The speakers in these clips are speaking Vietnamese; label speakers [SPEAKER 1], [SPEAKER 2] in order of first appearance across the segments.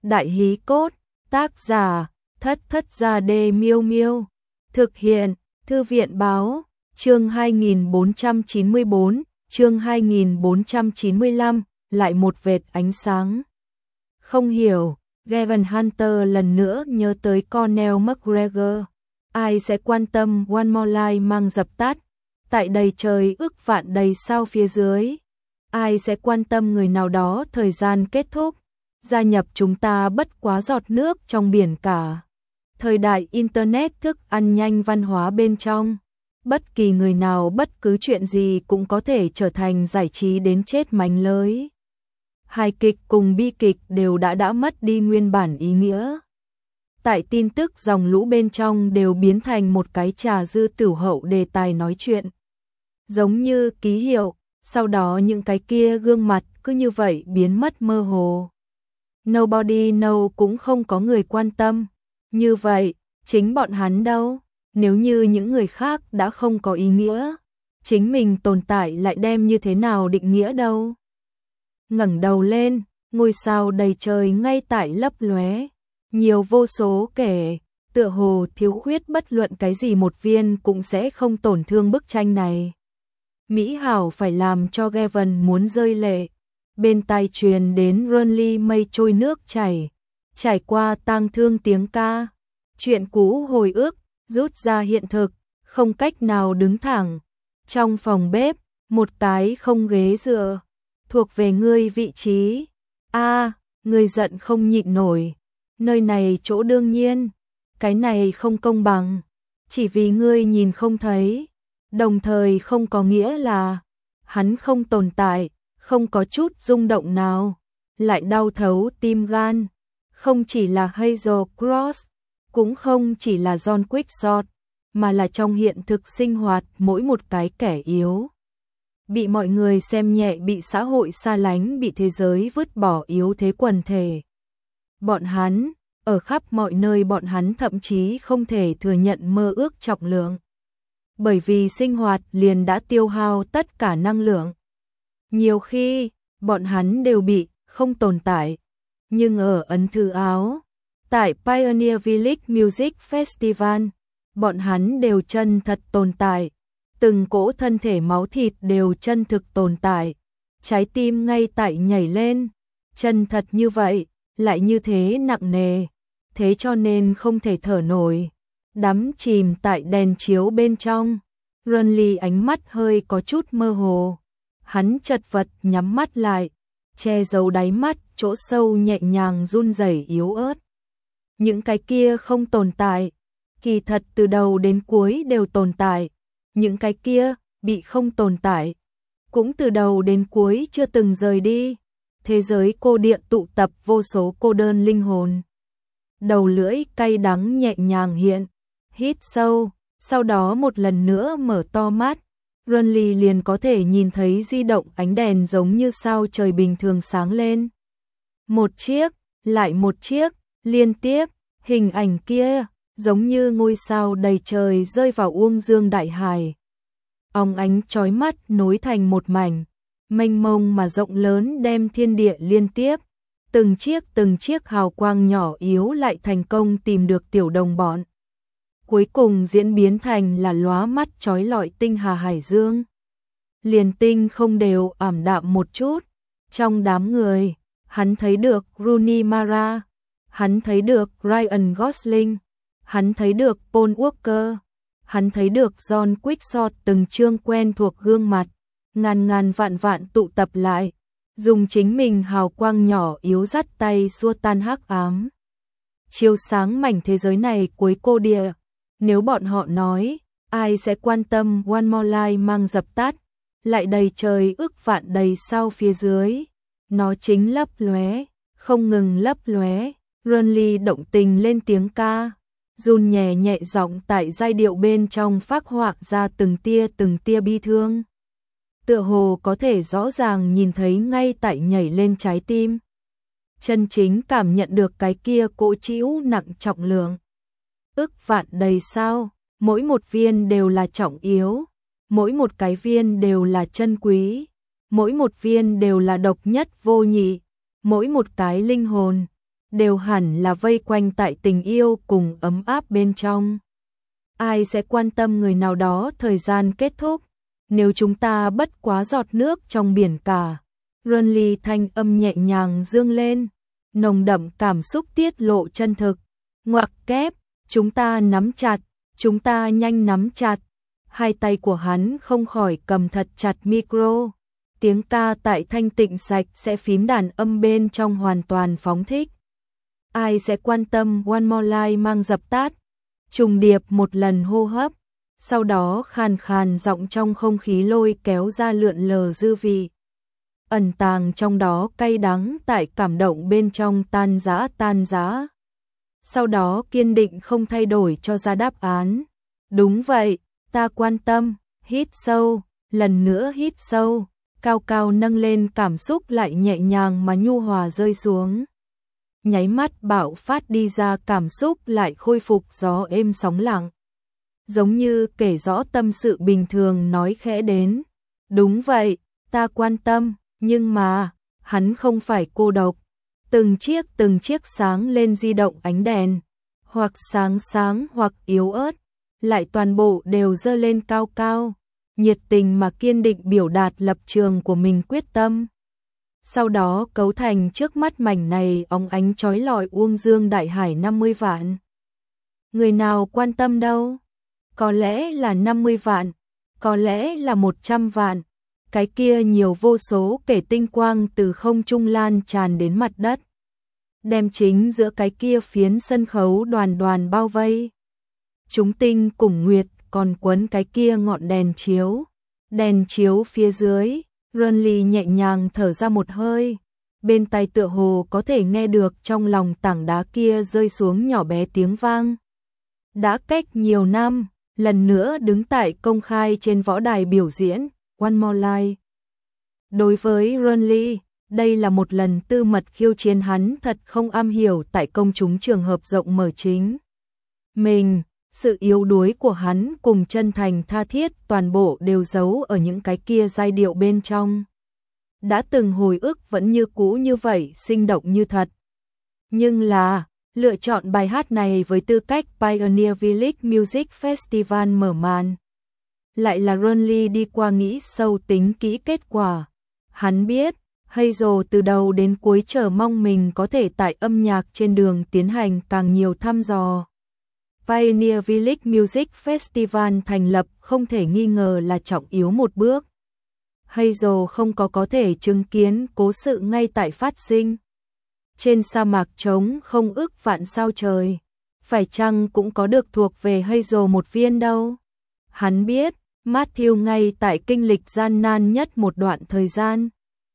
[SPEAKER 1] Đại hí cốt, tác giả, Thất Thất Gia Đê Miêu Miêu. Thực hiện, Thư viện báo, chương 2494, chương 2495, lại một vệt ánh sáng. Không hiểu, Gavin Hunter lần nữa nhớ tới Conor McGregor. Ai sẽ quan tâm One More Life mang dập tắt, tại đầy trời ức vạn đầy sao phía dưới. Ai sẽ quan tâm người nào đó thời gian kết thúc, gia nhập chúng ta bất quá giọt nước trong biển cả. Thời đại Internet thức ăn nhanh văn hóa bên trong, bất kỳ người nào bất cứ chuyện gì cũng có thể trở thành giải trí đến chết mánh lới. Hài kịch cùng bi kịch đều đã mất đi nguyên bản ý nghĩa. Tại tin tức dòng lũ bên trong đều biến thành một cái trà dư tửu hậu đề tài nói chuyện. Giống như ký hiệu, sau đó những cái kia gương mặt cứ như vậy biến mất mơ hồ. Nobody know, cũng không có người quan tâm. Như vậy, chính bọn hắn đâu? Nếu như những người khác đã không có ý nghĩa, chính mình tồn tại lại đem như thế nào định nghĩa đâu? Ngẩng đầu lên, ngôi sao đầy trời ngay tại lấp lóe, nhiều vô số kể, tựa hồ thiếu khuyết bất luận cái gì một viên cũng sẽ không tổn thương bức tranh này. Mỹ hảo phải làm cho Gavin muốn rơi lệ. Bên tai truyền đến Runly mây trôi nước chảy, trải qua tang thương tiếng ca. Chuyện cũ hồi ức, rút ra hiện thực, không cách nào đứng thẳng. Trong phòng bếp, một cái không ghế dựa, thuộc về ngươi vị trí. Ngươi giận không nhịn nổi. Nơi này chỗ đương nhiên, cái này không công bằng. Chỉ vì ngươi nhìn không thấy, đồng thời không có nghĩa là hắn không tồn tại, không có chút rung động nào, lại đau thấu tim gan. Không chỉ là Hazel Cross, cũng không chỉ là John Quickshot, mà là trong hiện thực sinh hoạt mỗi một cái kẻ yếu. Bị mọi người xem nhẹ, bị xã hội xa lánh, bị thế giới vứt bỏ yếu thế quần thể. Bọn hắn, ở khắp mọi nơi bọn hắn thậm chí không thể thừa nhận mơ ước trọng lượng. Bởi vì sinh hoạt liền đã tiêu hao tất cả năng lượng. Nhiều khi, bọn hắn đều bị không tồn tại. Nhưng ở Ấn Thư Áo, tại Pioneer Village Music Festival, bọn hắn đều chân thật tồn tại. Từng cỗ thân thể máu thịt đều chân thực tồn tại. Trái tim ngay tại nhảy lên. Chân thật như vậy, lại như thế nặng nề. Thế cho nên không thể thở nổi. Đắm chìm tại đèn chiếu bên trong. Runly ánh mắt hơi có chút mơ hồ. Hắn chật vật nhắm mắt lại, che giấu đáy mắt, chỗ sâu nhẹ nhàng run rẩy yếu ớt. Những cái kia không tồn tại, kỳ thật từ đầu đến cuối đều tồn tại. Những cái kia bị không tồn tại, cũng từ đầu đến cuối chưa từng rời đi. Thế giới cô địa tụ tập vô số cô đơn linh hồn. Đầu lưỡi cay đắng nhẹ nhàng hiện, hít sâu, sau đó một lần nữa mở to mắt. Runly liền có thể nhìn thấy di động ánh đèn giống như sao trời bình thường sáng lên. Một chiếc, lại một chiếc, liên tiếp, hình ảnh kia, giống như ngôi sao đầy trời rơi vào uông dương đại hải. Óng ánh chói mắt nối thành một mảnh, mênh mông mà rộng lớn đem thiên địa liên tiếp. Từng chiếc hào quang nhỏ yếu lại thành công tìm được tiểu đồng bọn. Cuối cùng diễn biến thành là lóa mắt chói lọi tinh hà hải dương. Liền tinh không đều ảm đạm một chút. Trong đám người, hắn thấy được Rooney Mara, hắn thấy được Ryan Gosling, hắn thấy được Paul Walker, hắn thấy được John Quickshot, từng chương quen thuộc gương mặt, ngàn vạn tụ tập lại, dùng chính mình hào quang nhỏ yếu dắt tay xua tan hắc ám. Chiếu sáng mảnh thế giới này cuối cô địa. Nếu bọn họ nói, ai sẽ quan tâm One More Life mang dập tắt, lại đầy trời ức vạn đầy sao phía dưới. Nó chính lấp lóe, không ngừng lấp lóe. Runly động tình lên tiếng ca, run nhẹ nhẹ giọng tại giai điệu bên trong phác họa ra từng tia bi thương. Tựa hồ có thể rõ ràng nhìn thấy ngay tại nhảy lên trái tim. Chân chính cảm nhận được cái kia cỗ trĩu nặng trọng lượng. Ức vạn đầy sao, mỗi một viên đều là trọng yếu, mỗi một cái viên đều là chân quý, mỗi một viên đều là độc nhất vô nhị, mỗi một cái linh hồn đều hẳn là vây quanh tại tình yêu cùng ấm áp bên trong. Ai sẽ quan tâm người nào đó thời gian kết thúc, nếu chúng ta bất quá giọt nước trong biển cả. Runly thanh âm nhẹ nhàng dương lên, nồng đậm cảm xúc tiết lộ chân thực. Ngoặc kép, chúng ta nắm chặt, chúng ta nhanh nắm chặt. Hai tay của hắn không khỏi cầm thật chặt micro. Tiếng ca tại thanh tịnh sạch sẽ phím đàn âm bên trong hoàn toàn phóng thích. Ai sẽ quan tâm One More Life mang dập tắt. Trùng điệp một lần hô hấp, sau đó khàn khàn giọng trong không khí lôi kéo ra lượn lờ dư vị. Ẩn tàng trong đó cay đắng tại cảm động bên trong tan rã. Sau đó kiên định không thay đổi cho ra đáp án. Đúng vậy, ta quan tâm. Hít sâu, lần nữa hít sâu, cao cao nâng lên, cảm xúc lại nhẹ nhàng mà nhu hòa rơi xuống. Nháy mắt bạo phát đi ra, cảm xúc lại khôi phục gió êm sóng lặng. Giống như kể rõ tâm sự bình thường nói khẽ đến. Đúng vậy, ta quan tâm, nhưng mà, hắn không phải cô độc. Từng chiếc sáng lên di động ánh đèn, hoặc sáng hoặc yếu ớt, lại toàn bộ đều dơ lên cao cao, nhiệt tình mà kiên định biểu đạt lập trường của mình, quyết tâm. Sau đó cấu thành trước mắt mảnh này óng ánh chói lọi uông dương đại hải 50 vạn. Người nào quan tâm đâu? Có lẽ là 50 vạn, có lẽ là 100 vạn. Cái kia nhiều vô số kể tinh quang từ không trung lan tràn đến mặt đất, đem chính giữa cái kia phiến sân khấu đoàn đoàn bao vây. Chúng tinh cùng nguyệt còn quấn cái kia ngọn đèn chiếu phía dưới. Runly nhẹ nhàng thở ra một hơi, bên tai tựa hồ có thể nghe được trong lòng tảng đá kia rơi xuống nhỏ bé tiếng vang. Đã cách nhiều năm, lần nữa đứng tại công khai trên võ đài biểu diễn One More Life. Đối với Runly, đây là một lần tư mật khiêu chiến, hắn thật không am hiểu tại công chúng trường hợp rộng mở chính mình. Sự yếu đuối của hắn cùng chân thành tha thiết toàn bộ đều giấu ở những cái kia giai điệu bên trong. Đã từng hồi ức vẫn như cũ như vậy, sinh động như thật. Nhưng là, lựa chọn bài hát này với tư cách Pioneer Village Music Festival mở màn, lại là Runly đi qua nghĩ sâu tính kỹ kết quả. Hắn biết, Hazel từ đầu đến cuối chờ mong mình có thể tại âm nhạc trên đường tiến hành càng nhiều thăm dò. Pioneer Village Music Festival thành lập không thể nghi ngờ là trọng yếu một bước. Hazel không có thể chứng kiến cố sự ngay tại phát sinh. Trên sa mạc trống không ước vạn sao trời, phải chăng cũng có được thuộc về Hazel một viên đâu. Hắn biết, Matthew ngay tại kinh lịch gian nan nhất một đoạn thời gian.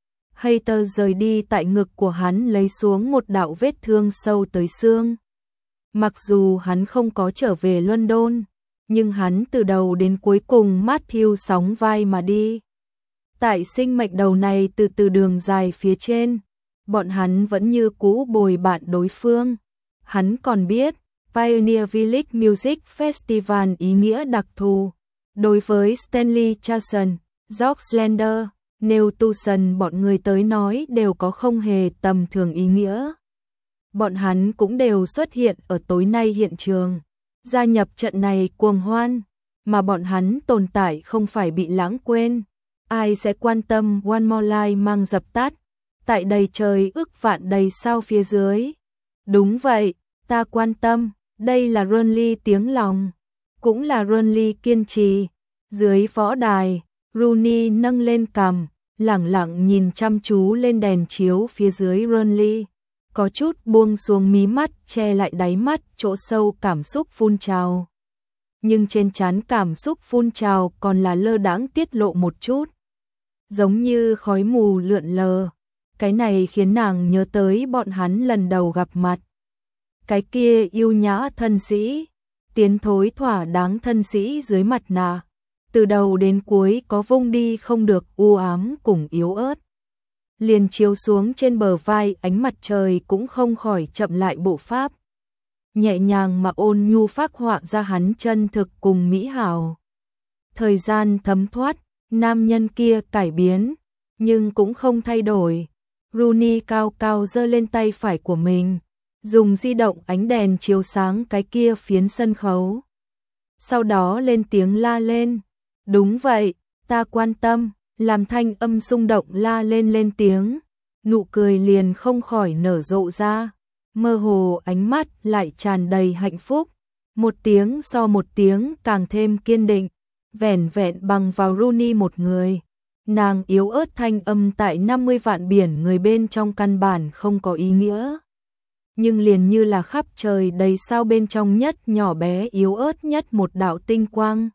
[SPEAKER 1] Hater rời đi tại ngực của hắn lấy xuống một đạo vết thương sâu tới xương. Mặc dù hắn không có trở về London, nhưng hắn từ đầu đến cuối cùng Matthew sóng vai mà đi. Tại sinh mệnh đầu này từ từ đường dài phía trên, bọn hắn vẫn như cũ bồi bạn đối phương. Hắn còn biết, Pioneer Village Music Festival ý nghĩa đặc thù. Đối với Stanley Charlson, George Slender, Neil Tucson bọn người tới nói đều có không hề tầm thường ý nghĩa. Bọn hắn cũng đều xuất hiện ở tối nay hiện trường, gia nhập trận này cuồng hoan, mà bọn hắn tồn tại không phải bị lãng quên. Ai sẽ quan tâm One More Life mang dập tắt, tại đầy trời ước vạn đầy sao phía dưới. Đúng vậy, ta quan tâm, đây là Runly tiếng lòng, cũng là Runly kiên trì. Dưới võ đài, Rooney nâng lên cằm, lẳng lặng nhìn chăm chú lên đèn chiếu phía dưới Runly, có chút buông xuống mí mắt che lại đáy mắt chỗ sâu cảm xúc phun trào. Nhưng trên trán cảm xúc phun trào còn là lơ đãng tiết lộ một chút, giống như khói mù lượn lờ. Cái này khiến nàng nhớ tới bọn hắn lần đầu gặp mặt. Cái kia yêu nhã thân sĩ, tiến thối thỏa đáng thân sĩ dưới mặt nạ, từ đầu đến cuối có vung đi không được u ám cùng yếu ớt. Liền chiếu xuống trên bờ vai, ánh mặt trời cũng không khỏi chậm lại bộ pháp. Nhẹ nhàng mà ôn nhu phác họa ra hắn chân thực cùng mỹ hảo. Thời gian thấm thoát, nam nhân kia cải biến, nhưng cũng không thay đổi. Rooney cao cao giơ lên tay phải của mình, dùng di động ánh đèn chiếu sáng cái kia phiến sân khấu. Sau đó lên tiếng la lên, đúng vậy, ta quan tâm, làm thanh âm xung động la lên tiếng, nụ cười liền không khỏi nở rộ ra, mơ hồ ánh mắt lại tràn đầy hạnh phúc, một tiếng so một tiếng càng thêm kiên định, vẻn vẹn bằng vào Rooney một người. Nàng yếu ớt thanh âm tại 50 vạn biển người bên trong căn bản không có ý nghĩa. Nhưng liền như là khắp trời đầy sao bên trong nhất nhỏ bé yếu ớt nhất một đạo tinh quang.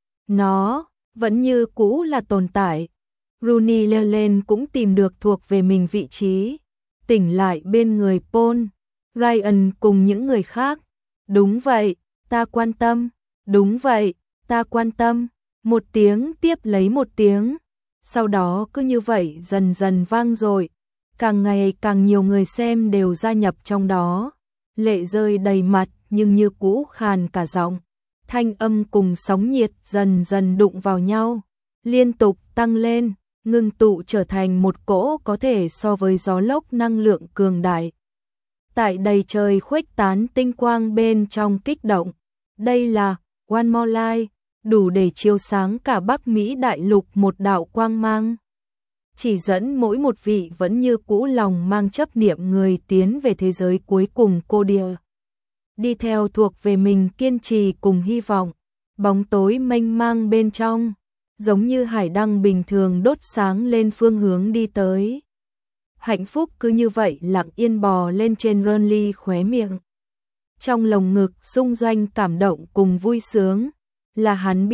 [SPEAKER 1] Nó vẫn như cũ là tồn tại. Rooney leo lên cũng tìm được thuộc về mình vị trí. Tỉnh lại bên người Paul, Ryan cùng những người khác. Đúng vậy, ta quan tâm. Đúng vậy, ta quan tâm. Một tiếng tiếp lấy một tiếng. Sau đó cứ như vậy dần dần vang dội, càng ngày càng nhiều người xem đều gia nhập trong đó, lệ rơi đầy mặt nhưng như cũ khàn cả giọng, thanh âm cùng sóng nhiệt dần dần đụng vào nhau, liên tục tăng lên, ngưng tụ trở thành một cỗ có thể so với gió lốc năng lượng cường đại. Tại đầy trời khuếch tán tinh quang bên trong kích động, đây là One More Light, đủ để chiếu sáng cả Bắc Mỹ đại lục một đạo quang mang. Chỉ dẫn mỗi một vị vẫn như cũ lòng mang chấp niệm người tiến về thế giới cuối cùng cô địa. Đi theo thuộc về mình kiên trì cùng hy vọng, bóng tối mênh mang bên trong, giống như hải đăng bình thường đốt sáng lên phương hướng đi tới. Hạnh phúc cứ như vậy lặng yên bò lên trên Ronly khóe miệng. Trong lồng ngực xung doanh cảm động cùng vui sướng. Là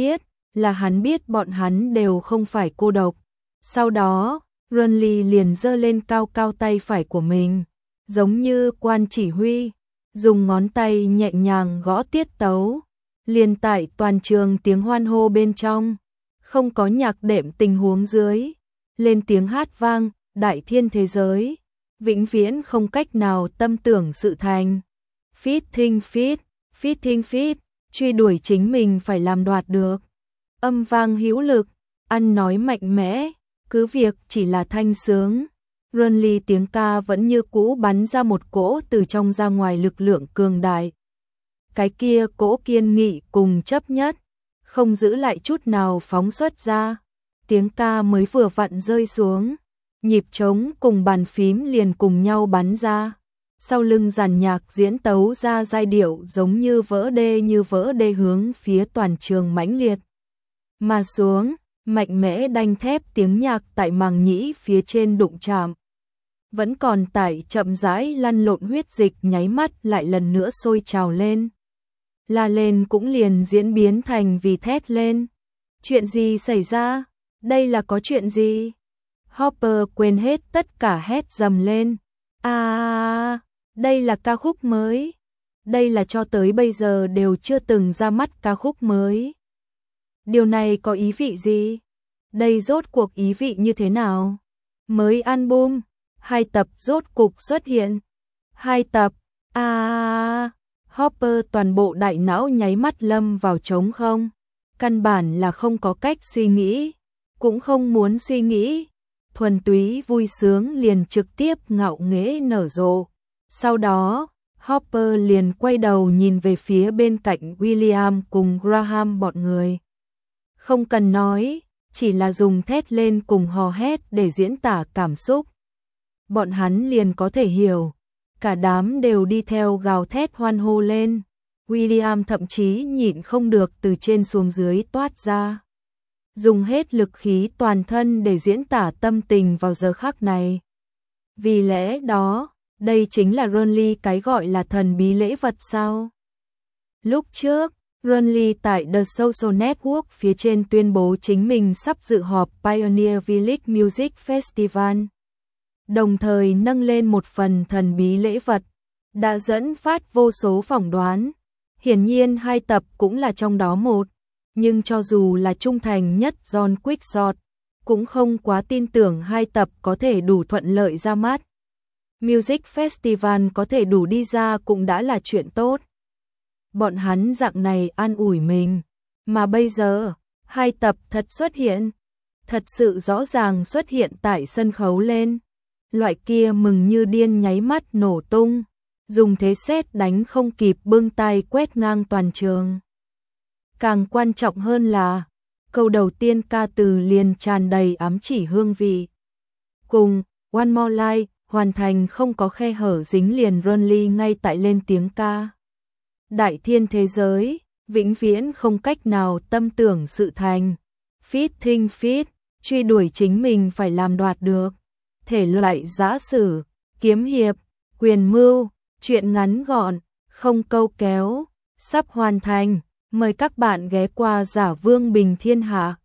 [SPEAKER 1] hắn biết bọn hắn đều không phải cô độc. Sau đó, Ronly liền giơ lên cao cao tay phải của mình, giống như quan chỉ huy, dùng ngón tay nhẹ nhàng gõ tiết tấu. Liền tại toàn trường tiếng hoan hô bên trong, không có nhạc đệm tình huống dưới, lên tiếng hát vang, đại thiên thế giới, vĩnh viễn không cách nào tâm tưởng sự thành. Fitting fit, truy đuổi chính mình phải làm đoạt được. Âm vang hữu lực, ăn nói mạnh mẽ, cứ việc chỉ là thanh sướng. Ronly tiếng ca vẫn như cũ bắn ra một cỗ từ trong ra ngoài lực lượng cường đại. Cái kia cỗ kiên nghị cùng chấp nhất, không giữ lại chút nào phóng xuất ra. Tiếng ca mới vừa vặn rơi xuống, nhịp trống cùng bàn phím liền cùng nhau bắn ra. Sau lưng dàn nhạc diễn tấu ra giai điệu giống như vỡ đê hướng phía toàn trường mãnh liệt. Mà xuống, mạnh mẽ đanh thép tiếng nhạc tại màng nhĩ phía trên đụng chạm. Vẫn còn tại chậm rãi lăn lộn huyết dịch nháy mắt lại lần nữa sôi trào lên. La lên cũng liền diễn biến thành vì thét lên. Chuyện gì xảy ra? Đây là có chuyện gì? Hopper quên hết tất cả hét dầm lên. Đây là ca khúc mới. Đây là cho tới bây giờ đều chưa từng ra mắt ca khúc mới. Điều này có ý vị gì? Đây rốt cuộc ý vị như thế nào? Mới album, 2 tập rốt cục xuất hiện. 2 tập, Hopper toàn bộ đại não nháy mắt lâm vào trống không. Căn bản là không có cách suy nghĩ, cũng không muốn suy nghĩ. Thuần túy vui sướng liền trực tiếp ngạo nghễ nở rộ. Sau đó, Hopper liền quay đầu nhìn về phía bên cạnh William cùng Graham bọn người. Không cần nói, chỉ là dùng thét lên cùng hò hét để diễn tả cảm xúc. Bọn hắn liền có thể hiểu, cả đám đều đi theo gào thét hoan hô lên. William thậm chí nhịn không được từ trên xuống dưới toát ra. Dùng hết lực khí toàn thân để diễn tả tâm tình vào giờ khắc này. Vì lẽ đó, đây chính là Ronly cái gọi là thần bí lễ vật sao? Lúc trước, Ronly tại The Social Network phía trên tuyên bố chính mình sắp dự họp Pioneer Village Music Festival. Đồng thời nâng lên một phần thần bí lễ vật, đã dẫn phát vô số phỏng đoán. Hiển nhiên 2 tập cũng là trong đó một, nhưng cho dù là trung thành nhất John Quickshot, cũng không quá tin tưởng 2 tập có thể đủ thuận lợi ra mắt. Music Festival có thể đủ đi ra cũng đã là chuyện tốt. Bọn hắn dạng này an ủi mình, mà bây giờ, 2 tập thật xuất hiện, thật sự rõ ràng xuất hiện tại sân khấu lên. Loại kia mừng như điên nháy mắt nổ tung, dùng thế sét đánh không kịp bưng tay quét ngang toàn trường. Càng quan trọng hơn là, câu đầu tiên ca từ liền tràn đầy ám chỉ hương vị. Cùng One More Life hoàn thành không có khe hở dính liền Ronly ngay tại lên tiếng ca. Đại thiên thế giới, vĩnh viễn không cách nào tâm tưởng sự thành. Fit think fit, truy đuổi chính mình phải làm đoạt được. Thể loại giã sử, kiếm hiệp, quyền mưu, truyện ngắn gọn, không câu kéo, sắp hoàn thành. Mời các bạn ghé qua Giả Vương Bình Thiên Hạ.